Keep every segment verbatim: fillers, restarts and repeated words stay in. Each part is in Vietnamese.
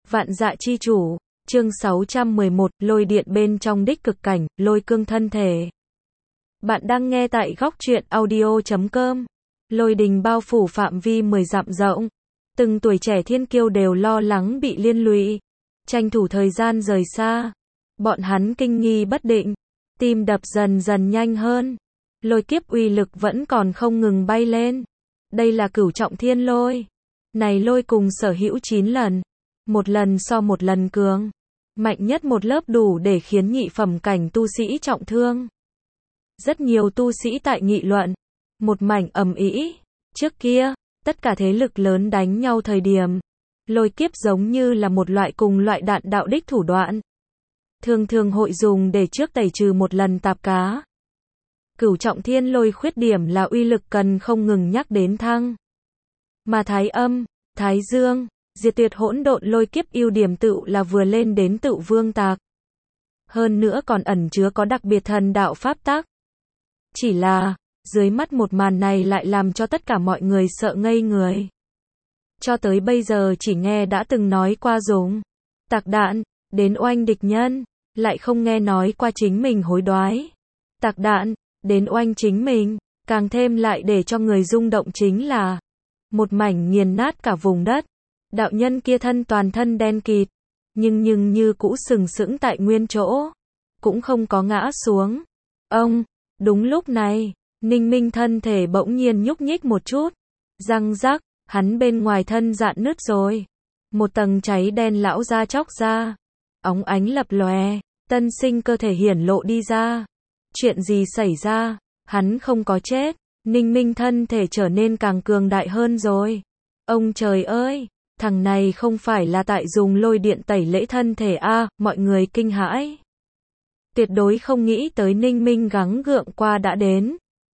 Vạn dạ chi chủ, chương sáu trăm mười một, lôi điện bên trong đích cực cảnh, lôi cương thân thể. Bạn đang nghe tại góc truyện audio chấm com. Lôi đình bao phủ phạm vi mười dặm rộng. Từng tuổi trẻ thiên kiêu đều lo lắng bị liên lụy. Tranh thủ thời gian rời xa. Bọn hắn kinh nghi bất định. Tim đập dần dần nhanh hơn. Lôi kiếp uy lực vẫn còn không ngừng bay lên. Đây là cửu trọng thiên lôi. Này lôi cùng sở hữu chín lần. Một lần so một lần cường. Mạnh nhất một lớp đủ để khiến nhị phẩm cảnh tu sĩ trọng thương. Rất nhiều tu sĩ tại nghị luận. Một mảnh ầm ĩ. Trước kia, tất cả thế lực lớn đánh nhau thời điểm. Lôi kiếp giống như là một loại cùng loại đạn đạo đích thủ đoạn. Thường thường hội dùng để trước tẩy trừ một lần tạp cá. Cửu trọng thiên lôi khuyết điểm là uy lực cần không ngừng nhắc đến thăng. Mà thái âm, thái dương, diệt tuyệt hỗn độn lôi kiếp ưu điểm tựu là vừa lên đến tựu vương tạc. Hơn nữa còn ẩn chứa có đặc biệt thần đạo pháp tắc. Chỉ là, dưới mắt một màn này lại làm cho tất cả mọi người sợ ngây người. Cho tới bây giờ chỉ nghe đã từng nói qua dùng tạc đạn, đến oanh địch nhân, lại không nghe nói qua chính mình hối đoái. Tạc đạn, đến oanh chính mình, càng thêm lại để cho người rung động chính là một mảnh nghiền nát cả vùng đất. Đạo nhân kia thân toàn thân đen kịt, nhưng nhưng như cũ sừng sững tại nguyên chỗ, cũng không có ngã xuống. Ông, đúng lúc này, Ninh Minh thân thể bỗng nhiên nhúc nhích một chút, răng rắc, hắn bên ngoài thân rạn nứt rồi. Một tầng cháy đen lão ra chóc ra, óng ánh lập lòe, tân sinh cơ thể hiển lộ đi ra. Chuyện gì xảy ra? Hắn không có chết, Ninh Minh thân thể trở nên càng cường đại hơn rồi. Ông trời ơi! Thằng này không phải là tại dùng lôi điện tẩy lễ thân thể a, à, mọi người kinh hãi. Tuyệt đối không nghĩ tới Ninh Minh gắng gượng qua đã đến.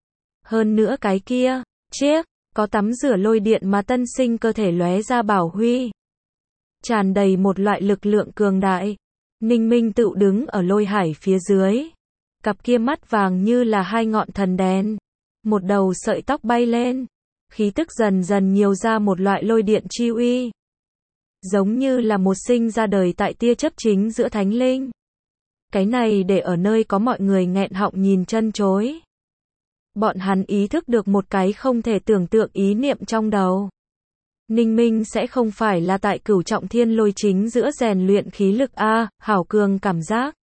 Hơn nữa cái kia, chiếc, có tắm rửa lôi điện mà tân sinh cơ thể lóe ra bảo huy. Tràn đầy một loại lực lượng cường đại. Ninh Minh tự đứng ở lôi hải phía dưới. Cặp kia mắt vàng như là hai ngọn thần đèn. Một đầu sợi tóc bay lên. Khí tức dần dần nhiều ra một loại lôi điện chi uy. Giống như là một sinh ra đời tại tia chấp chính giữa thánh linh. Cái này để ở nơi có mọi người nghẹn họng nhìn chân chối. Bọn hắn ý thức được một cái không thể tưởng tượng ý niệm trong đầu. Ninh Minh sẽ không phải là tại cửu trọng thiên lôi chính giữa rèn luyện khí lực a, hảo cường cảm giác.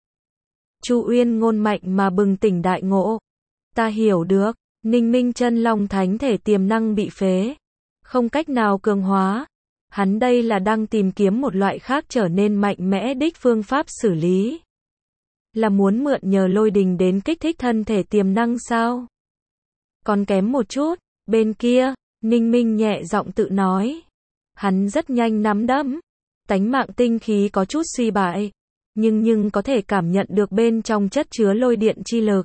Chu Uyên ngôn mạnh mà bừng tỉnh đại ngộ. Ta hiểu được. Ninh Minh chân long thánh thể tiềm năng bị phế, không cách nào cường hóa. Hắn đây là đang tìm kiếm một loại khác trở nên mạnh mẽ đích phương pháp xử lý. Là muốn mượn nhờ lôi đình đến kích thích thân thể tiềm năng sao? Còn kém một chút, bên kia, Ninh Minh nhẹ giọng tự nói. Hắn rất nhanh nắm đấm, tánh mạng tinh khí có chút suy bại, nhưng nhưng có thể cảm nhận được bên trong chất chứa lôi điện chi lực.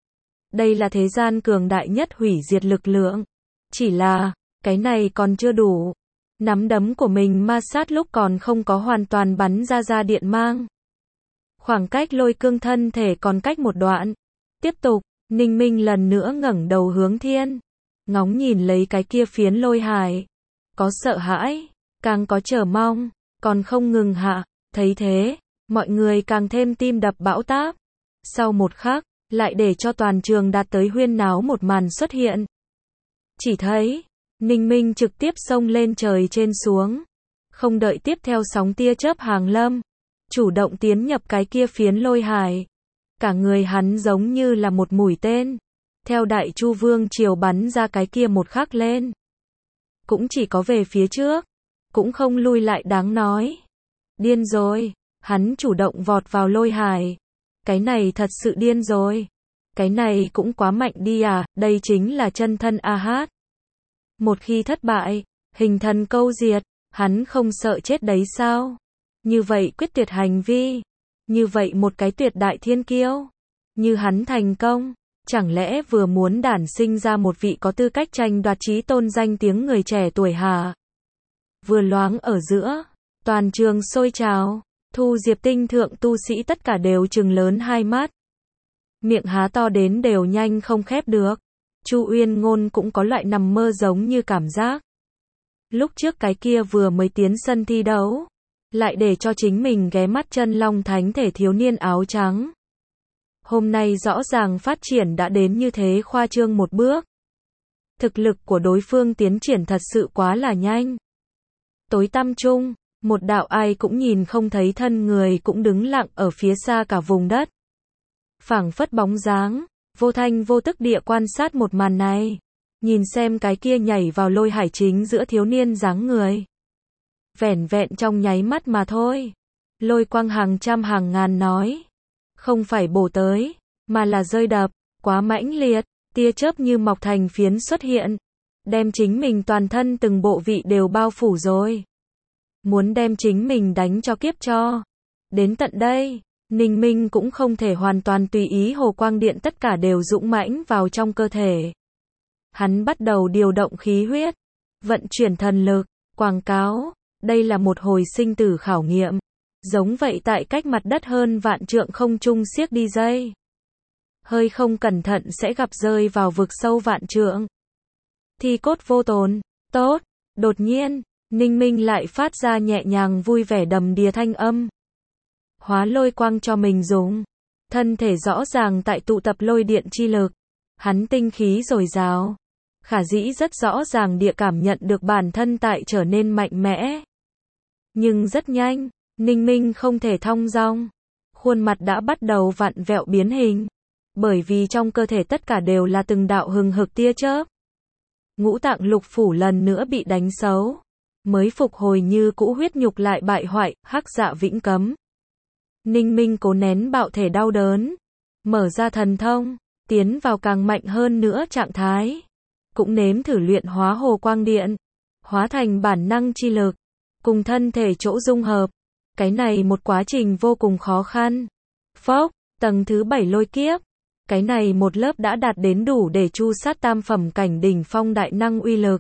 Đây là thế gian cường đại nhất hủy diệt lực lượng. Chỉ là, cái này còn chưa đủ. Nắm đấm của mình ma sát lúc còn không có hoàn toàn bắn ra ra điện mang. Khoảng cách lôi cương thân thể còn cách một đoạn. Tiếp tục, Ninh Minh lần nữa ngẩng đầu hướng thiên. Ngóng nhìn lấy cái kia phiến lôi hải. Có sợ hãi, càng có chờ mong, còn không ngừng hạ. Thấy thế, mọi người càng thêm tim đập bão táp. Sau một khắc, lại để cho toàn trường đạt tới huyên náo một màn xuất hiện. Chỉ thấy, Ninh Minh trực tiếp xông lên trời trên xuống. Không đợi tiếp theo sóng tia chớp hàng lâm. Chủ động tiến nhập cái kia phiến lôi hải. Cả người hắn giống như là một mũi tên. Theo đại chu vương triều bắn ra cái kia một khắc lên. Cũng chỉ có về phía trước. Cũng không lui lại đáng nói. Điên rồi. Hắn chủ động vọt vào lôi hải. Cái này thật sự điên rồi. Cái này cũng quá mạnh đi à, đây chính là chân thân A Hát. Một khi thất bại, hình thần câu diệt, hắn không sợ chết đấy sao? Như vậy quyết tuyệt hành vi, như vậy một cái tuyệt đại thiên kiêu, như hắn thành công, chẳng lẽ vừa muốn đản sinh ra một vị có tư cách tranh đoạt chí tôn danh tiếng người trẻ tuổi hả? Vừa loáng ở giữa, toàn trường sôi trào. Thu Diệp tinh thượng tu sĩ tất cả đều trừng lớn hai mắt. Miệng há to đến đều nhanh không khép được. Chu Uyên ngôn cũng có loại nằm mơ giống như cảm giác. Lúc trước cái kia vừa mới tiến sân thi đấu. lại để cho chính mình ghé mắt chân long thánh thể thiếu niên áo trắng. Hôm nay rõ ràng phát triển đã đến như thế khoa trương một bước. Thực lực của đối phương tiến triển thật sự quá là nhanh. Tối tăm trung, một đạo ai cũng nhìn không thấy thân người cũng đứng lặng ở phía xa cả vùng đất. Phảng phất bóng dáng, vô thanh vô tức địa quan sát một màn này. Nhìn xem cái kia nhảy vào lôi hải chính giữa thiếu niên dáng người. Vẻn vẹn trong nháy mắt mà thôi. Lôi quang hàng trăm hàng ngàn nói. Không phải bổ tới, mà là rơi đập, quá mãnh liệt, tia chớp như mọc thành phiến xuất hiện. Đem chính mình toàn thân từng bộ vị đều bao phủ rồi. Muốn đem chính mình đánh cho kiếp cho. Đến tận đây, Ninh Minh cũng không thể hoàn toàn tùy ý hồ quang điện tất cả đều dũng mãnh vào trong cơ thể. Hắn bắt đầu điều động khí huyết, vận chuyển thần lực, quảng cáo, đây là một hồi sinh tử khảo nghiệm. Giống vậy tại cách mặt đất hơn vạn trượng không trung siếc đi dây. Hơi không cẩn thận sẽ gặp rơi vào vực sâu vạn trượng. Thi cốt vô tồn, tốt, đột nhiên, Ninh Minh lại phát ra nhẹ nhàng vui vẻ đầm đìa thanh âm. Hóa lôi quang cho mình dùng. Thân thể rõ ràng tại tụ tập lôi điện chi lực. Hắn tinh khí dồi dào. Khả dĩ rất rõ ràng địa cảm nhận được bản thân tại trở nên mạnh mẽ. Nhưng rất nhanh, Ninh Minh không thể thong dong. Khuôn mặt đã bắt đầu vặn vẹo biến hình. Bởi vì trong cơ thể tất cả đều là từng đạo hừng hực tia chớp. Ngũ tạng lục phủ lần nữa bị đánh xấu. Mới phục hồi như cũ huyết nhục lại bại hoại, hắc dạ vĩnh cấm. Ninh Minh cố nén bạo thể đau đớn. Mở ra thần thông, tiến vào càng mạnh hơn nữa trạng thái. Cũng nếm thử luyện hóa hồ quang điện. Hóa thành bản năng chi lực. Cùng thân thể chỗ dung hợp. Cái này một quá trình vô cùng khó khăn. Phốc, tầng thứ bảy lôi kiếp. Cái này một lớp đã đạt đến đủ để chu sát tam phẩm cảnh đỉnh phong đại năng uy lực.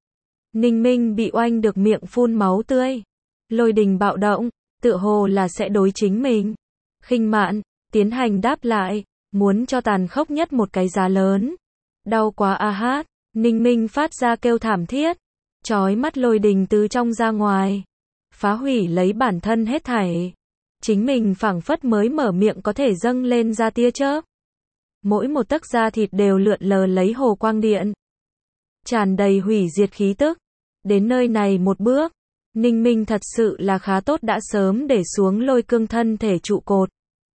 Ninh Minh bị oanh được miệng phun máu tươi. Lôi đình bạo động, tựa hồ là sẽ đối chính mình. Khinh mạn, tiến hành đáp lại, muốn cho tàn khốc nhất một cái giá lớn. Đau quá a hát, Ninh Minh phát ra kêu thảm thiết. Chói mắt lôi đình từ trong ra ngoài. Phá hủy lấy bản thân hết thảy. Chính mình phảng phất mới mở miệng có thể dâng lên ra tia chớp. Mỗi một tấc da thịt đều lượn lờ lấy hồ quang điện. Tràn đầy hủy diệt khí tức. Đến nơi này một bước, Ninh Minh thật sự là khá tốt đã sớm để xuống lôi cương thân thể trụ cột.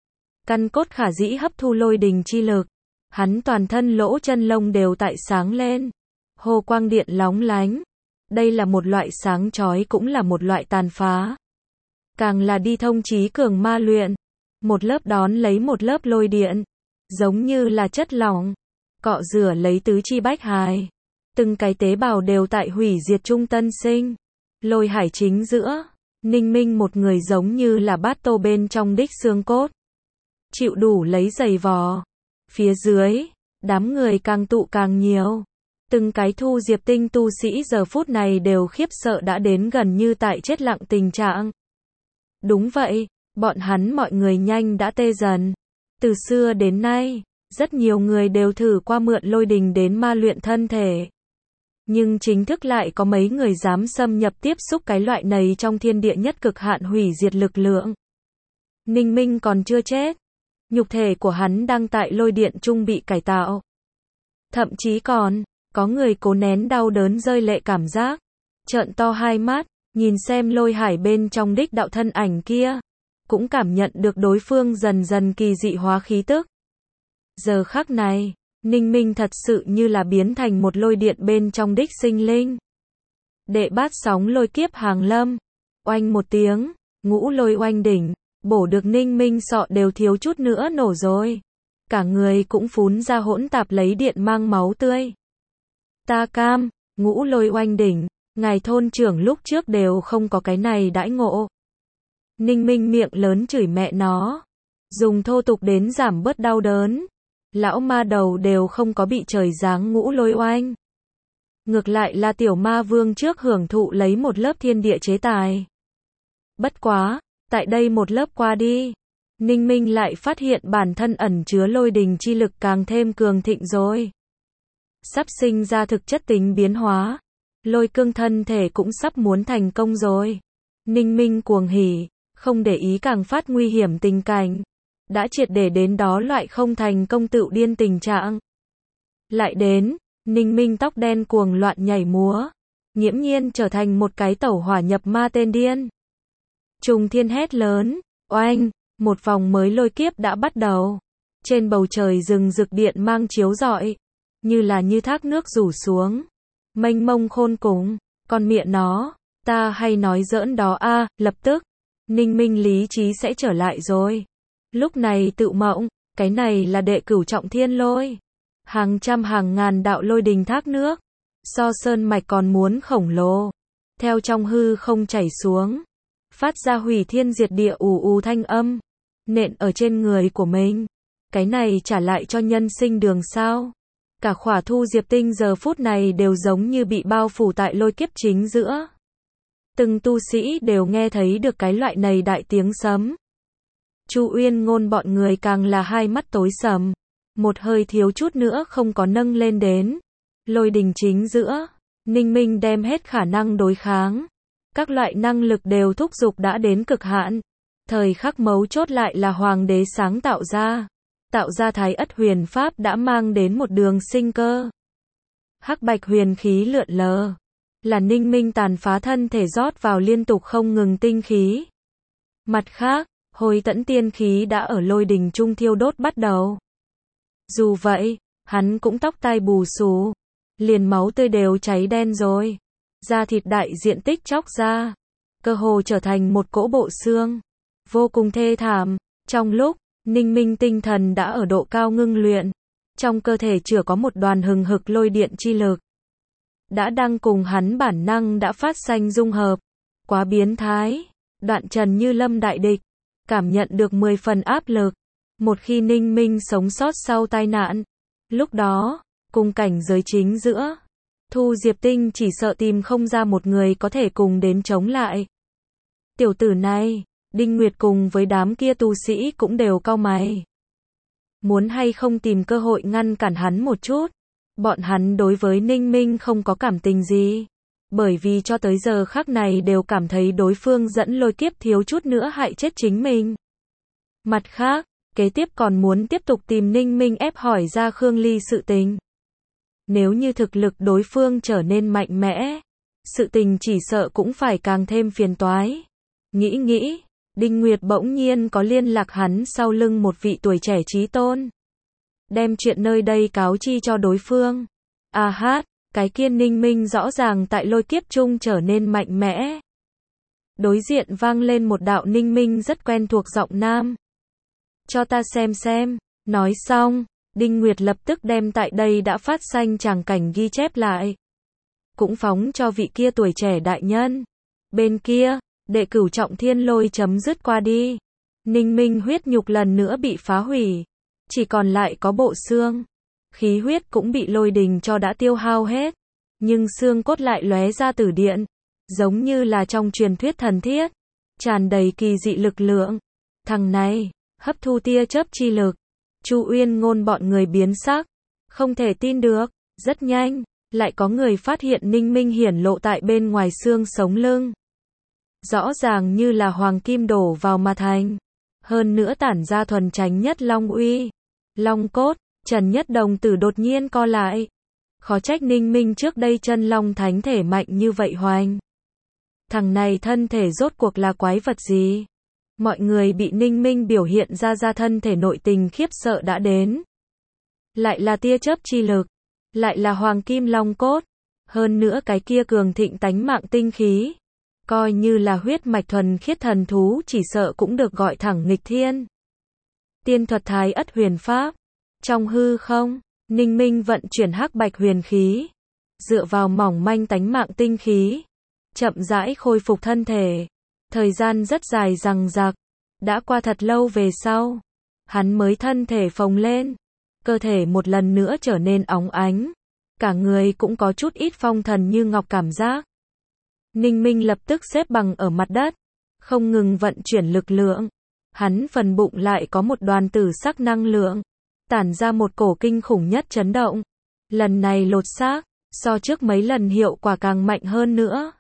Căn cốt khả dĩ hấp thu lôi đình chi lực. Hắn toàn thân lỗ chân lông đều tại sáng lên. Hồ quang điện lóng lánh. Đây là một loại sáng chói cũng là một loại tàn phá. Càng là đi thông chí cường ma luyện. Một lớp đón lấy một lớp lôi điện. Giống như là chất lỏng. Cọ rửa lấy tứ chi bách hài. Từng cái tế bào đều tại hủy diệt trung tân sinh. Lôi hải chính giữa. Ninh Minh một người giống như là bát tô bên trong đích xương cốt. Chịu đủ lấy giày vò. Phía dưới. Đám người càng tụ càng nhiều. Từng cái thu diệp tinh tu sĩ giờ phút này đều khiếp sợ đã đến gần như tại chết lặng tình trạng. Đúng vậy. Bọn hắn mọi người nhanh đã tê dần. Từ xưa đến nay, rất nhiều người đều thử qua mượn lôi đình đến ma luyện thân thể. Nhưng chính thức lại có mấy người dám xâm nhập tiếp xúc cái loại này trong thiên địa nhất cực hạn hủy diệt lực lượng. Ninh Minh còn chưa chết. Nhục thể của hắn đang tại lôi điện trung bị cải tạo. Thậm chí còn, có người cố nén đau đớn rơi lệ cảm giác. Trợn to hai mắt, nhìn xem lôi hải bên trong đích đạo thân ảnh kia. Cũng cảm nhận được đối phương dần dần kỳ dị hóa khí tức. Giờ khắc này, Ninh Minh thật sự như là biến thành một lôi điện bên trong đích sinh linh. Đệ bát sóng lôi kiếp hàng lâm. Oanh một tiếng, ngũ lôi oanh đỉnh, bổ được Ninh Minh sọ đều thiếu chút nữa nổ rồi. Cả người cũng phún ra hỗn tạp lấy điện mang máu tươi. Ta cam, ngũ lôi oanh đỉnh, ngài thôn trưởng lúc trước đều không có cái này đãi ngộ. Ninh Minh miệng lớn chửi mẹ nó. Dùng thô tục đến giảm bớt đau đớn. Lão ma đầu đều không có bị trời giáng ngũ lôi oanh. Ngược lại là tiểu ma vương trước hưởng thụ lấy một lớp thiên địa chế tài. Bất quá, tại đây một lớp qua đi. Ninh Minh lại phát hiện bản thân ẩn chứa lôi đình chi lực càng thêm cường thịnh rồi. Sắp sinh ra thực chất tính biến hóa. Lôi cương thân thể cũng sắp muốn thành công rồi. Ninh Minh cuồng hỉ, không để ý càng phát nguy hiểm tình cảnh. Đã triệt để đến đó loại không thành công tựu điên tình trạng. Lại đến, Ninh Minh tóc đen cuồng loạn nhảy múa, nghiễm nhiên trở thành một cái tẩu hỏa nhập ma tên điên. Trùng thiên hét lớn, oanh, một vòng mới lôi kiếp đã bắt đầu. Trên bầu trời rừng rực điện mang chiếu rọi, như là như thác nước rủ xuống, mênh mông khôn cùng, con miệng nó, ta hay nói giỡn đó a, à, lập tức, Ninh Minh lý trí sẽ trở lại rồi. Lúc này tự mộng, cái này là đệ cửu trọng thiên lôi. Hàng trăm hàng ngàn đạo lôi đình thác nước, so sơn mạch còn muốn khổng lồ, theo trong hư không chảy xuống, phát ra hủy thiên diệt địa ù ù thanh âm, nện ở trên người của mình. Cái này trả lại cho nhân sinh đường sao? Cả khỏa thu diệp tinh giờ phút này đều giống như bị bao phủ tại lôi kiếp chính giữa. Từng tu sĩ đều nghe thấy được cái loại này đại tiếng sấm. Chu Uyên Ngôn bọn người càng là hai mắt tối sầm, một hơi thiếu chút nữa không có nâng lên đến. Lôi đình chính giữa, Ninh Minh đem hết khả năng đối kháng. Các loại năng lực đều thúc giục đã đến cực hạn. Thời khắc mấu chốt lại là hoàng đế sáng tạo ra. Tạo ra thái ất huyền pháp đã mang đến một đường sinh cơ. Hắc bạch huyền khí lượn lờ, là Ninh Minh tàn phá thân thể rót vào liên tục không ngừng tinh khí. Mặt khác, hồi tẫn tiên khí đã ở lôi đình trung thiêu đốt bắt đầu. Dù vậy, hắn cũng tóc tai bù xù, liền máu tươi đều cháy đen rồi. Da thịt đại diện tích chóc ra, cơ hồ trở thành một cỗ bộ xương, vô cùng thê thảm. Trong lúc Ninh Minh tinh thần đã ở độ cao ngưng luyện, trong cơ thể chứa có một đoàn hừng hực lôi điện chi lực, đã đang cùng hắn bản năng đã phát sanh dung hợp. Quá biến thái. Đoạn Trần như lâm đại địch, cảm nhận được mười phần áp lực. Một khi Ninh Minh sống sót sau tai nạn, lúc đó, cùng cảnh giới chính giữa, Thu Diệp Tinh chỉ sợ tìm không ra một người có thể cùng đến chống lại. Tiểu tử này, Đinh Nguyệt cùng với đám kia tu sĩ cũng đều cau mày. Muốn hay không tìm cơ hội ngăn cản hắn một chút. Bọn hắn đối với Ninh Minh không có cảm tình gì. Bởi vì cho tới giờ khắc này đều cảm thấy đối phương dẫn lôi kiếp thiếu chút nữa hại chết chính mình. Mặt khác, kế tiếp còn muốn tiếp tục tìm Ninh Minh ép hỏi ra Khương Ly sự tình. Nếu như thực lực đối phương trở nên mạnh mẽ, sự tình chỉ sợ cũng phải càng thêm phiền toái. Nghĩ nghĩ, Đinh Nguyệt bỗng nhiên có liên lạc hắn sau lưng một vị tuổi trẻ trí tôn. Đem chuyện nơi đây cáo chi cho đối phương. À hát, cái kia Ninh Minh rõ ràng tại lôi kiếp chung trở nên mạnh mẽ. Đối diện vang lên một đạo Ninh Minh rất quen thuộc giọng nam. Cho ta xem xem. Nói xong, Đinh Nguyệt lập tức đem tại đây đã phát sanh tràng cảnh ghi chép lại. Cũng phóng cho vị kia tuổi trẻ đại nhân. Bên kia, đệ cửu trọng thiên lôi chấm dứt qua đi. Ninh Minh huyết nhục lần nữa bị phá hủy. Chỉ còn lại có bộ xương. Khí huyết cũng bị lôi đình cho đã tiêu hao hết. Nhưng xương cốt lại lóe ra tử điện. Giống như là trong truyền thuyết thần thiết. Tràn đầy kỳ dị lực lượng. Thằng này, hấp thu tia chớp chi lực. Chu Uyên Ngôn bọn người biến sắc. Không thể tin được. Rất nhanh, lại có người phát hiện Ninh Minh hiển lộ tại bên ngoài xương sống lưng. Rõ ràng như là hoàng kim đổ vào mà thành. Hơn nữa tản ra thuần chánh nhất long uy. Long cốt, Trần Nhất Đồng tử đột nhiên co lại. Khó trách Ninh Minh trước đây chân long thánh thể mạnh như vậy hoành. Thằng này thân thể rốt cuộc là quái vật gì? Mọi người bị Ninh Minh biểu hiện ra ra thân thể nội tình khiếp sợ đã đến. Lại là tia chớp chi lực. Lại là hoàng kim long cốt. Hơn nữa cái kia cường thịnh tánh mạng tinh khí. Coi như là huyết mạch thuần khiết thần thú chỉ sợ cũng được gọi thẳng nghịch thiên. Tiên thuật thái ất huyền pháp. Trong hư không, Ninh Minh vận chuyển hắc bạch huyền khí. Dựa vào mỏng manh tánh mạng tinh khí. Chậm rãi khôi phục thân thể. Thời gian rất dài dằng dặc. Đã qua thật lâu về sau. Hắn mới thân thể phồng lên. Cơ thể một lần nữa trở nên óng ánh. Cả người cũng có chút ít phong thần như ngọc cảm giác. Ninh Minh lập tức xếp bằng ở mặt đất. Không ngừng vận chuyển lực lượng. Hắn phần bụng lại có một đoàn tử sắc năng lượng. Tản ra một cổ kinh khủng nhất chấn động. Lần này lột xác, so trước mấy lần hiệu quả càng mạnh hơn nữa.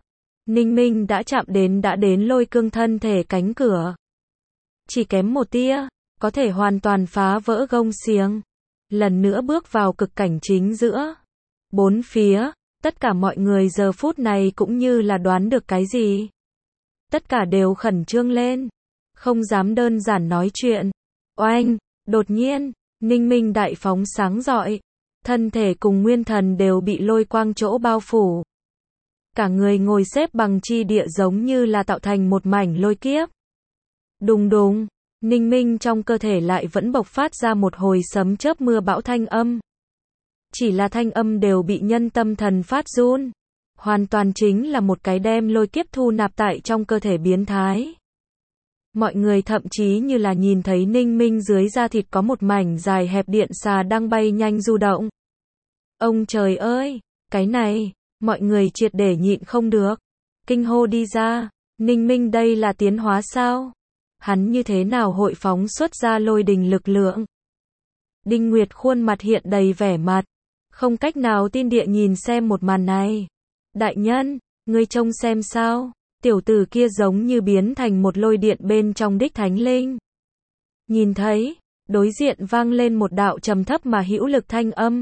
Ninh Minh đã chạm đến đã đến lôi cương thân thể cánh cửa. Chỉ kém một tia, có thể hoàn toàn phá vỡ gông xiềng. Lần nữa bước vào cực cảnh chính giữa. Bốn phía, tất cả mọi người giờ phút này cũng như là đoán được cái gì. Tất cả đều khẩn trương lên. Không dám đơn giản nói chuyện. Oanh, đột nhiên, Ninh Minh đại phóng sáng rọi. Thân thể cùng nguyên thần đều bị lôi quang chỗ bao phủ. Cả người ngồi xếp bằng chi địa giống như là tạo thành một mảnh lôi kiếp. Đùng đùng, Ninh Minh trong cơ thể lại vẫn bộc phát ra một hồi sấm chớp mưa bão thanh âm. Chỉ là thanh âm đều bị nhân tâm thần phát run. Hoàn toàn chính là một cái đem lôi kiếp thu nạp tại trong cơ thể biến thái. Mọi người thậm chí như là nhìn thấy Ninh Minh dưới da thịt có một mảnh dài hẹp điện xà đang bay nhanh du động. Ông trời ơi, cái này, mọi người triệt để nhịn không được. Kinh hô đi ra, Ninh Minh đây là tiến hóa sao? Hắn như thế nào hội phóng xuất ra lôi đình lực lượng? Đinh Nguyệt khuôn mặt hiện đầy vẻ mặt, không cách nào tin địa nhìn xem một màn này. Đại nhân, ngươi trông xem sao? Tiểu tử kia giống như biến thành một lôi điện bên trong đích thánh linh. Nhìn thấy, đối diện vang lên một đạo trầm thấp mà hữu lực thanh âm.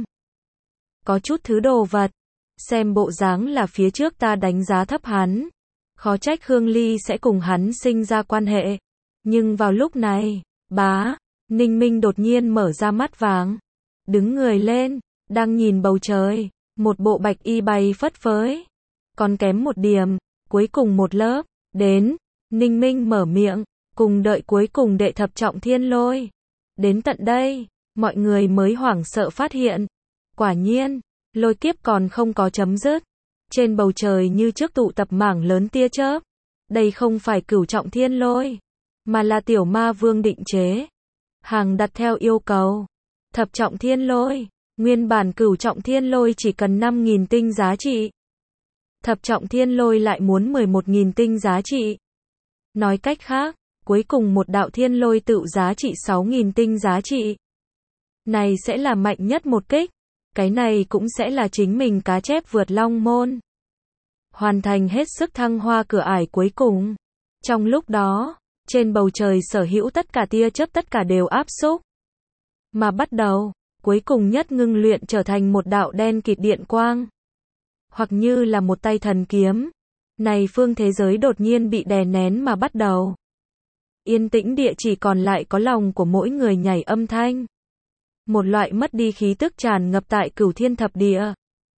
Có chút thứ đồ vật, xem bộ dáng là phía trước ta đánh giá thấp hắn. Khó trách Khương Ly sẽ cùng hắn sinh ra quan hệ. Nhưng vào lúc này, bá, Ninh Minh đột nhiên mở ra mắt vàng. Đứng người lên, đang nhìn bầu trời, một bộ bạch y bay phất phới. Còn kém một điểm, cuối cùng một lớp, đến, Ninh Minh mở miệng, cùng đợi cuối cùng đệ thập trọng thiên lôi. Đến tận đây, mọi người mới hoảng sợ phát hiện. Quả nhiên, lôi kiếp còn không có chấm dứt. Trên bầu trời như trước tụ tập mảng lớn tia chớp. Đây không phải cửu trọng thiên lôi, mà là tiểu ma vương định chế. Hàng đặt theo yêu cầu. Thập trọng thiên lôi, nguyên bản cửu trọng thiên lôi chỉ cần năm nghìn tinh giá trị. Thập trọng thiên lôi lại muốn mười một nghìn tinh giá trị. Nói cách khác, cuối cùng một đạo thiên lôi tự giá trị sáu nghìn tinh giá trị. Này sẽ là mạnh nhất một kích. Cái này cũng sẽ là chính mình cá chép vượt long môn. Hoàn thành hết sức thăng hoa cửa ải cuối cùng. Trong lúc đó, trên bầu trời sở hữu tất cả tia chớp tất cả đều áp xúc. Mà bắt đầu, cuối cùng nhất ngưng luyện trở thành một đạo đen kịt điện quang. Hoặc như là một tay thần kiếm. Này phương thế giới đột nhiên bị đè nén mà bắt đầu. Yên tĩnh địa chỉ còn lại có lòng của mỗi người nhảy âm thanh. Một loại mất đi khí tức tràn ngập tại cửu thiên thập địa.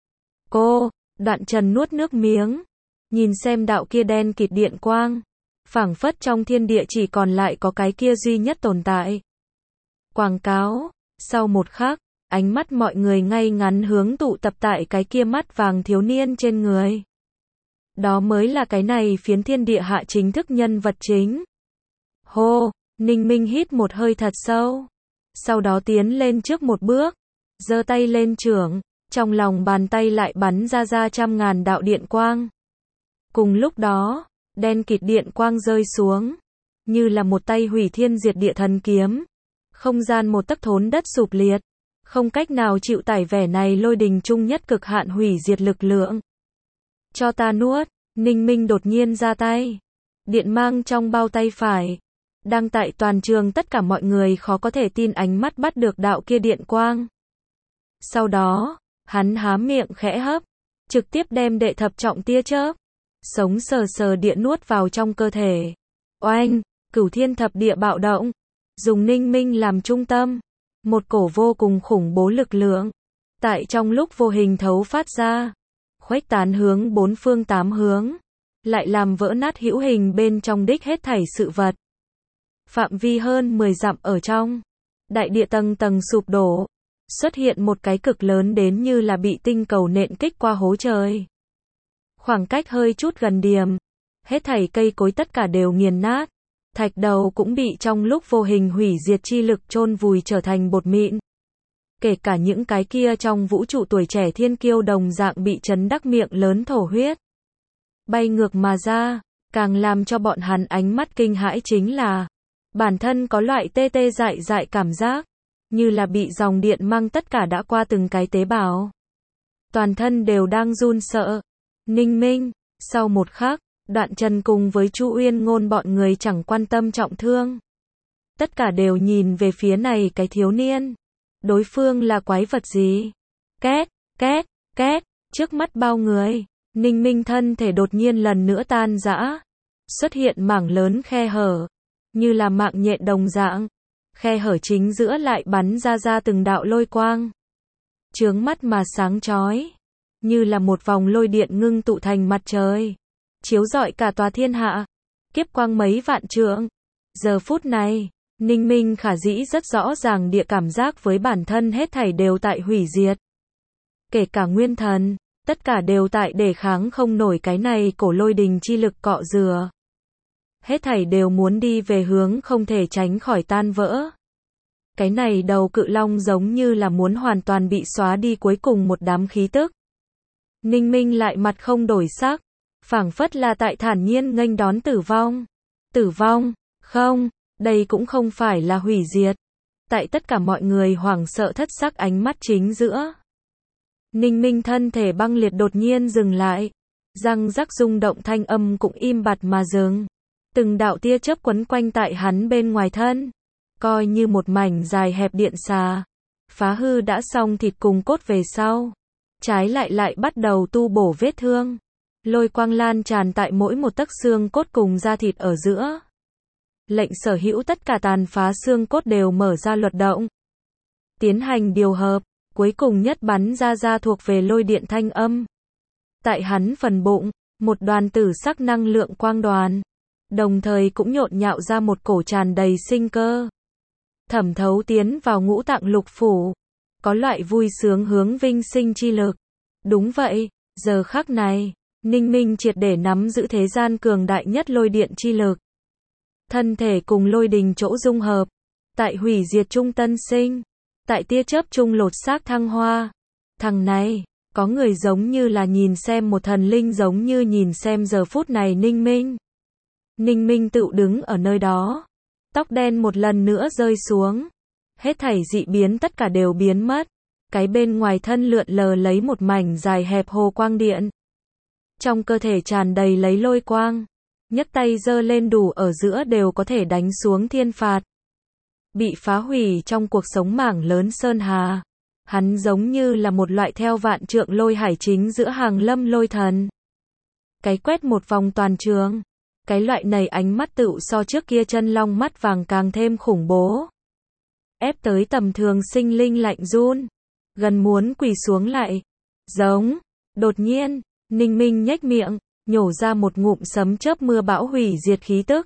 Cô, Đoạn Trần nuốt nước miếng. Nhìn xem đạo kia đen kịt điện quang. Phảng phất trong thiên địa chỉ còn lại có cái kia duy nhất tồn tại. Quảng cáo. Sau một khắc, ánh mắt mọi người ngay ngắn hướng tụ tập tại cái kia mắt vàng thiếu niên trên người. Đó mới là cái này phiến thiên địa hạ chính thức nhân vật chính. Hô, Ninh Minh hít một hơi thật sâu. Sau đó tiến lên trước một bước. Giơ tay lên chưởng. Trong lòng bàn tay lại bắn ra ra trăm ngàn đạo điện quang. Cùng lúc đó, đen kịt điện quang rơi xuống. Như là một tay hủy thiên diệt địa thần kiếm. Không gian một tấc thốn đất sụp liệt. Không cách nào chịu tải vẻ này lôi đình chung nhất cực hạn hủy diệt lực lượng. Cho ta nuốt, Ninh Minh đột nhiên ra tay. Điện mang trong bao tay phải. Đang tại toàn trường tất cả mọi người khó có thể tin ánh mắt bắt được đạo kia điện quang. Sau đó, hắn há miệng khẽ hấp. Trực tiếp đem đệ thập trọng tia chớp. Sống sờ sờ địa nuốt vào trong cơ thể. Oanh, cửu thiên thập địa bạo động. Dùng Ninh Minh làm trung tâm. Một cổ vô cùng khủng bố lực lượng. Tại trong lúc vô hình thấu phát ra. Khuếch tán hướng bốn phương tám hướng. Lại làm vỡ nát hữu hình bên trong đích hết thảy sự vật. Phạm vi hơn mười dặm ở trong. Đại địa tầng tầng sụp đổ. Xuất hiện một cái cực lớn đến như là bị tinh cầu nện kích qua hố trời. Khoảng cách hơi chút gần điểm. Hết thảy cây cối tất cả đều nghiền nát. Thạch đầu cũng bị trong lúc vô hình hủy diệt chi lực chôn vùi trở thành bột mịn. Kể cả những cái kia trong vũ trụ tuổi trẻ thiên kiêu đồng dạng bị chấn đắc miệng lớn thổ huyết. Bay ngược mà ra, càng làm cho bọn hắn ánh mắt kinh hãi chính là bản thân có loại tê tê dại dại cảm giác, như là bị dòng điện mang tất cả đã qua từng cái tế bào. Toàn thân đều đang run sợ. Ninh Minh, Sau một khắc, Đoạn Trần cùng với Chu Uyên Ngôn bọn người chẳng quan tâm trọng thương. Tất cả đều nhìn về phía này cái thiếu niên. Đối phương là quái vật gì? Két, két, két, trước mắt bao người, Ninh Minh thân thể đột nhiên lần nữa tan rã. Xuất hiện mảng lớn khe hở, như là mạng nhện đồng dạng. Khe hở chính giữa lại bắn ra ra từng đạo lôi quang. Chướng mắt mà sáng chói, như là một vòng lôi điện ngưng tụ thành mặt trời, chiếu rọi cả tòa thiên hạ, kiếp quang mấy vạn trượng. Giờ phút này, Ninh Minh khả dĩ rất rõ ràng địa cảm giác với bản thân hết thảy đều tại hủy diệt. Kể cả nguyên thần, tất cả đều tại để kháng không nổi cái này cổ lôi đình chi lực cọ rửa. Hết thảy đều muốn đi về hướng không thể tránh khỏi tan vỡ. Cái này đầu cự long giống như là muốn hoàn toàn bị xóa đi cuối cùng một đám khí tức. Ninh Minh lại mặt không đổi sắc, phảng phất là tại thản nhiên nghênh đón tử vong. Tử vong? Không, đây cũng không phải là hủy diệt. Tại tất cả mọi người hoảng sợ thất sắc ánh mắt chính giữa, Ninh Minh thân thể băng liệt đột nhiên dừng lại. Răng rắc rung động thanh âm cũng im bặt mà dừng. Từng đạo tia chớp quấn quanh tại hắn bên ngoài thân, coi như một mảnh dài hẹp điện xà. Phá hư đã xong thịt cùng cốt về sau, trái lại lại bắt đầu tu bổ vết thương. Lôi quang lan tràn tại mỗi một tấc xương cốt cùng da thịt ở giữa. Lệnh sở hữu tất cả tàn phá xương cốt đều mở ra luật động. Tiến hành điều hợp, cuối cùng nhất bắn ra ra thuộc về lôi điện thanh âm. Tại hắn phần bụng, một đoàn tử sắc năng lượng quang đoàn, đồng thời cũng nhộn nhạo ra một cổ tràn đầy sinh cơ. Thẩm thấu tiến vào ngũ tạng lục phủ, có loại vui sướng hướng vinh sinh chi lực. Đúng vậy, giờ khắc này, Ninh Minh triệt để nắm giữ thế gian cường đại nhất lôi điện chi lực. Thân thể cùng lôi đình chỗ dung hợp, tại hủy diệt trung tân sinh, tại tia chớp trung lột xác thăng hoa. Thằng này, có người giống như là nhìn xem một thần linh giống như nhìn xem giờ phút này Ninh Minh. Ninh Minh tự đứng ở nơi đó, tóc đen một lần nữa rơi xuống. Hết thảy dị biến tất cả đều biến mất. Cái bên ngoài thân lượn lờ lấy một mảnh dài hẹp hồ quang điện. Trong cơ thể tràn đầy lấy lôi quang. Nhấc tay giơ lên đủ ở giữa đều có thể đánh xuống thiên phạt. Bị phá hủy trong cuộc sống mảng lớn sơn hà. Hắn giống như là một loại theo vạn trượng lôi hải chính giữa hàng lâm lôi thần. Cái quét một vòng toàn trường. Cái loại này ánh mắt tựu so trước kia chân long mắt vàng càng thêm khủng bố. Ép tới tầm thường sinh linh lạnh run. Gần muốn quỳ xuống lại. Giống. Đột nhiên, Ninh Minh nhếch miệng, nhổ ra một ngụm sấm chớp mưa bão hủy diệt khí tức.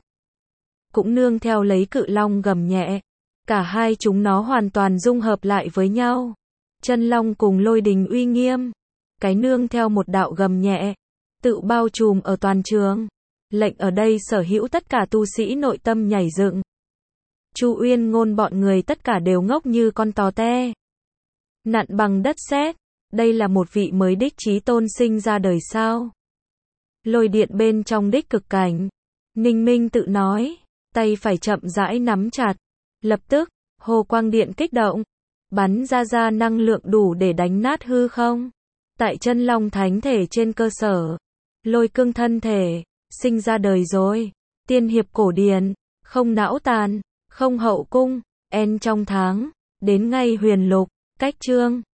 Cũng nương theo lấy cự long gầm nhẹ. Cả hai chúng nó hoàn toàn dung hợp lại với nhau. Chân long cùng lôi đình uy nghiêm. Cái nương theo một đạo gầm nhẹ. Tự bao trùm ở toàn trường. Lệnh ở đây sở hữu tất cả tu sĩ nội tâm nhảy dựng. Chu Uyên Ngôn bọn người tất cả đều ngốc như con tò te. Nặn bằng đất sét. Đây là một vị mới đích chí tôn sinh ra đời sao? Lôi điện bên trong đích cực cảnh. Ninh Minh tự nói. Tay phải chậm rãi nắm chặt. Lập tức, hồ quang điện kích động. Bắn ra ra năng lượng đủ để đánh nát hư không. Tại chân long thánh thể trên cơ sở. Lôi cương thân thể. Sinh ra đời rồi. Tiên hiệp cổ điển. Không não tàn. Không hậu cung. En trong tháng. Đến ngay huyền lục. Cách chương.